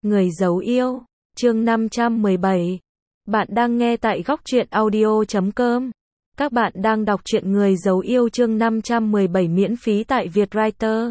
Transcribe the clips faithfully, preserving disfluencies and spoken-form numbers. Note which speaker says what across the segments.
Speaker 1: Người giấu yêu, chương năm trăm mười bảy. Bạn đang nghe tại góc truyện audio chấm com. Các bạn đang đọc truyện Người giấu yêu chương năm trăm mười bảy miễn phí tại Vietwriter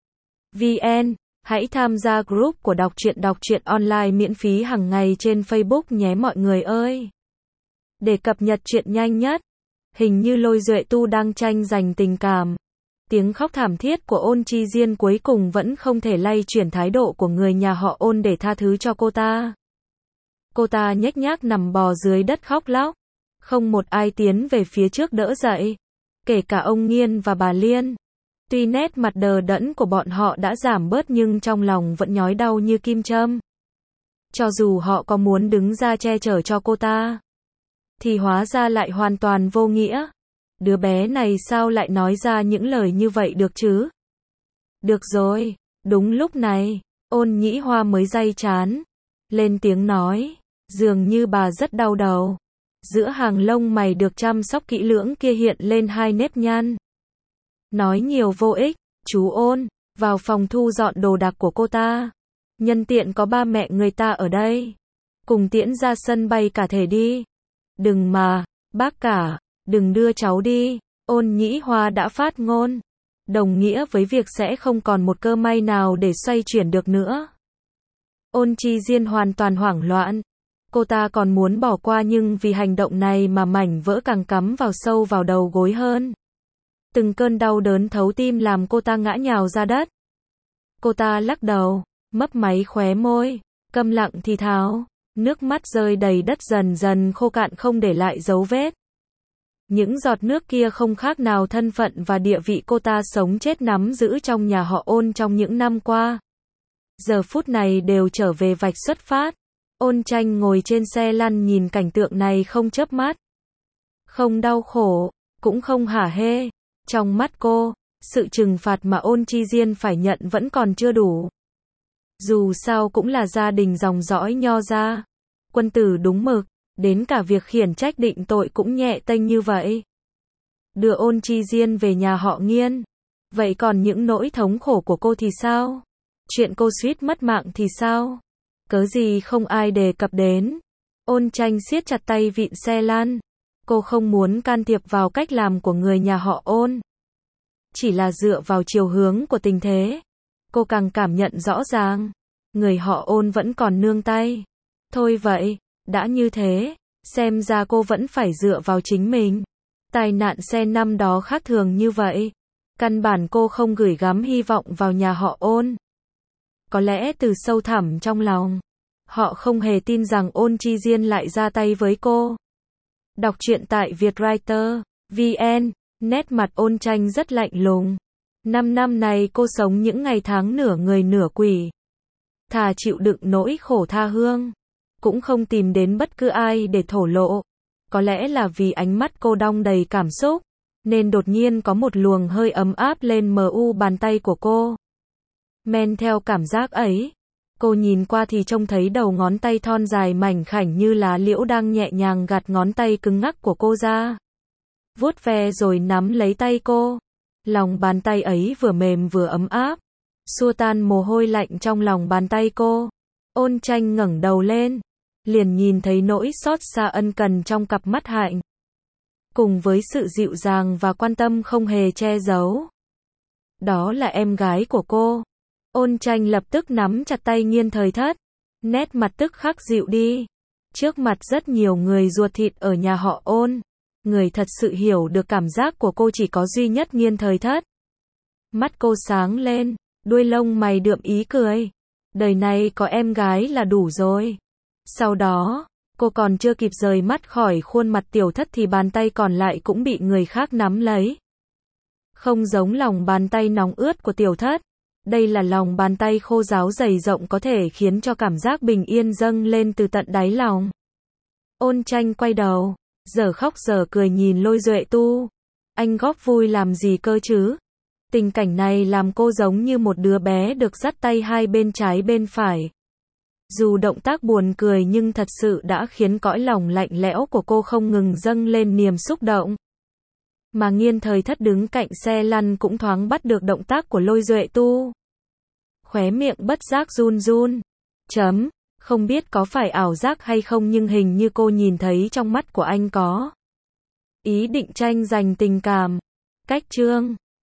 Speaker 1: vê en. Hãy tham gia group của đọc truyện đọc truyện online miễn phí hàng ngày trên Facebook nhé mọi người ơi. Để cập nhật truyện nhanh nhất, hình như Lôi Duệ Tu đang tranh giành tình cảm. Tiếng khóc thảm thiết của Ôn Chi Diên cuối cùng vẫn không thể lay chuyển thái độ của người nhà họ Ôn để tha thứ cho cô ta. Cô ta nhếch nhác nằm bò dưới đất khóc lóc. Không một ai tiến về phía trước đỡ dậy. Kể cả ông Nghiên và bà Liên. Tuy nét mặt đờ đẫn của bọn họ đã giảm bớt nhưng trong lòng vẫn nhói đau như kim châm. Cho dù họ có muốn đứng ra che chở cho cô ta, thì hóa ra lại hoàn toàn vô nghĩa. Đứa bé này sao lại nói ra những lời như vậy được chứ? Được rồi, đúng lúc này, Ôn Nhĩ Hoa mới day chán. Lên tiếng nói, dường như bà rất đau đầu. Giữa hàng lông mày được chăm sóc kỹ lưỡng kia hiện lên hai nếp nhăn. Nói nhiều vô ích, chú Ôn, vào phòng thu dọn đồ đạc của cô ta. Nhân tiện có ba mẹ người ta ở đây. Cùng tiễn ra sân bay cả thể đi. Đừng mà, bác cả. Đừng đưa cháu đi, Ôn Nhĩ Hoa đã phát ngôn. Đồng nghĩa với việc sẽ không còn một cơ may nào để xoay chuyển được nữa. Ôn Chi Diên hoàn toàn hoảng loạn. Cô ta còn muốn bỏ qua nhưng vì hành động này mà mảnh vỡ càng cắm vào sâu vào đầu gối hơn. Từng cơn đau đớn thấu tim làm cô ta ngã nhào ra đất. Cô ta lắc đầu, mấp máy khóe môi, câm lặng thì thào. Nước mắt rơi đầy đất dần dần khô cạn không để lại dấu vết. Những giọt nước kia không khác nào thân phận và địa vị cô ta sống chết nắm giữ trong nhà họ Ôn trong những năm qua. Giờ phút này đều trở về vạch xuất phát. Ôn Tranh ngồi trên xe lăn nhìn cảnh tượng này không chớp mắt. Không đau khổ, cũng không hả hê. Trong mắt cô, sự trừng phạt mà Ôn Chi Diên phải nhận vẫn còn chưa đủ. Dù sao cũng là gia đình dòng dõi Nho gia. Quân tử đúng mực. Đến cả việc khiển trách định tội cũng nhẹ tênh như vậy. Đưa Ôn Chi Diên về nhà họ Nghiên. Vậy còn những nỗi thống khổ của cô thì sao? Chuyện cô suýt mất mạng thì sao? Cớ gì không ai đề cập đến? Ôn Tranh siết chặt tay vịn xe lăn. Cô không muốn can thiệp vào cách làm của người nhà họ Ôn. Chỉ là dựa vào chiều hướng của tình thế. Cô càng cảm nhận rõ ràng. Người họ Ôn vẫn còn nương tay. Thôi vậy. Đã như thế, xem ra cô vẫn phải dựa vào chính mình. Tai nạn xe năm đó khác thường như vậy. Căn bản cô không gửi gắm hy vọng vào nhà họ Ôn. Có lẽ từ sâu thẳm trong lòng, họ không hề tin rằng Ôn Chi Diên lại ra tay với cô. Đọc truyện tại Vietwriter vê en, nét mặt Ôn Tranh rất lạnh lùng. Năm năm này cô sống những ngày tháng nửa người nửa quỷ. Thà chịu đựng nỗi khổ tha hương. Cũng không tìm đến bất cứ ai để thổ lộ. Có lẽ là vì ánh mắt cô đong đầy cảm xúc, nên đột nhiên có một luồng hơi ấm áp lên mờ u bàn tay của cô. Men theo cảm giác ấy, cô nhìn qua thì trông thấy đầu ngón tay thon dài mảnh khảnh như lá liễu đang nhẹ nhàng gạt ngón tay cứng ngắc của cô ra. Vuốt ve rồi nắm lấy tay cô. Lòng bàn tay ấy vừa mềm vừa ấm áp, xua tan mồ hôi lạnh trong lòng bàn tay cô. Ôn Tranh ngẩng đầu lên, liền nhìn thấy nỗi xót xa ân cần trong cặp mắt hạnh. Cùng với sự dịu dàng và quan tâm không hề che giấu. Đó là em gái của cô. Ôn Tranh lập tức nắm chặt tay Nghiên Thời Thất. Nét mặt tức khắc dịu đi. Trước mặt rất nhiều người ruột thịt ở nhà họ Ôn. Người thật sự hiểu được cảm giác của cô chỉ có duy nhất Nghiên Thời Thất. Mắt cô sáng lên, đuôi lông mày đượm ý cười. Đời này có em gái là đủ rồi. Sau đó, cô còn chưa kịp rời mắt khỏi khuôn mặt Tiểu Thất thì bàn tay còn lại cũng bị người khác nắm lấy. Không giống lòng bàn tay nóng ướt của Tiểu Thất. Đây là lòng bàn tay khô ráo dày rộng có thể khiến cho cảm giác bình yên dâng lên từ tận đáy lòng. Ôn Tranh quay đầu, giờ khóc giờ cười nhìn Lôi Duệ Tu. Anh góp vui làm gì cơ chứ? Tình cảnh này làm cô giống như một đứa bé được dắt tay hai bên trái bên phải. Dù động tác buồn cười nhưng thật sự đã khiến cõi lòng lạnh lẽo của cô không ngừng dâng lên niềm xúc động. Mà Nghiên Thời Thất đứng cạnh xe lăn cũng thoáng bắt được động tác của Lôi Duệ Tu. Khóe miệng bất giác run run. Chấm. Không biết có phải ảo giác hay không nhưng hình như cô nhìn thấy trong mắt của anh có ý định tranh giành tình cảm. Cách chương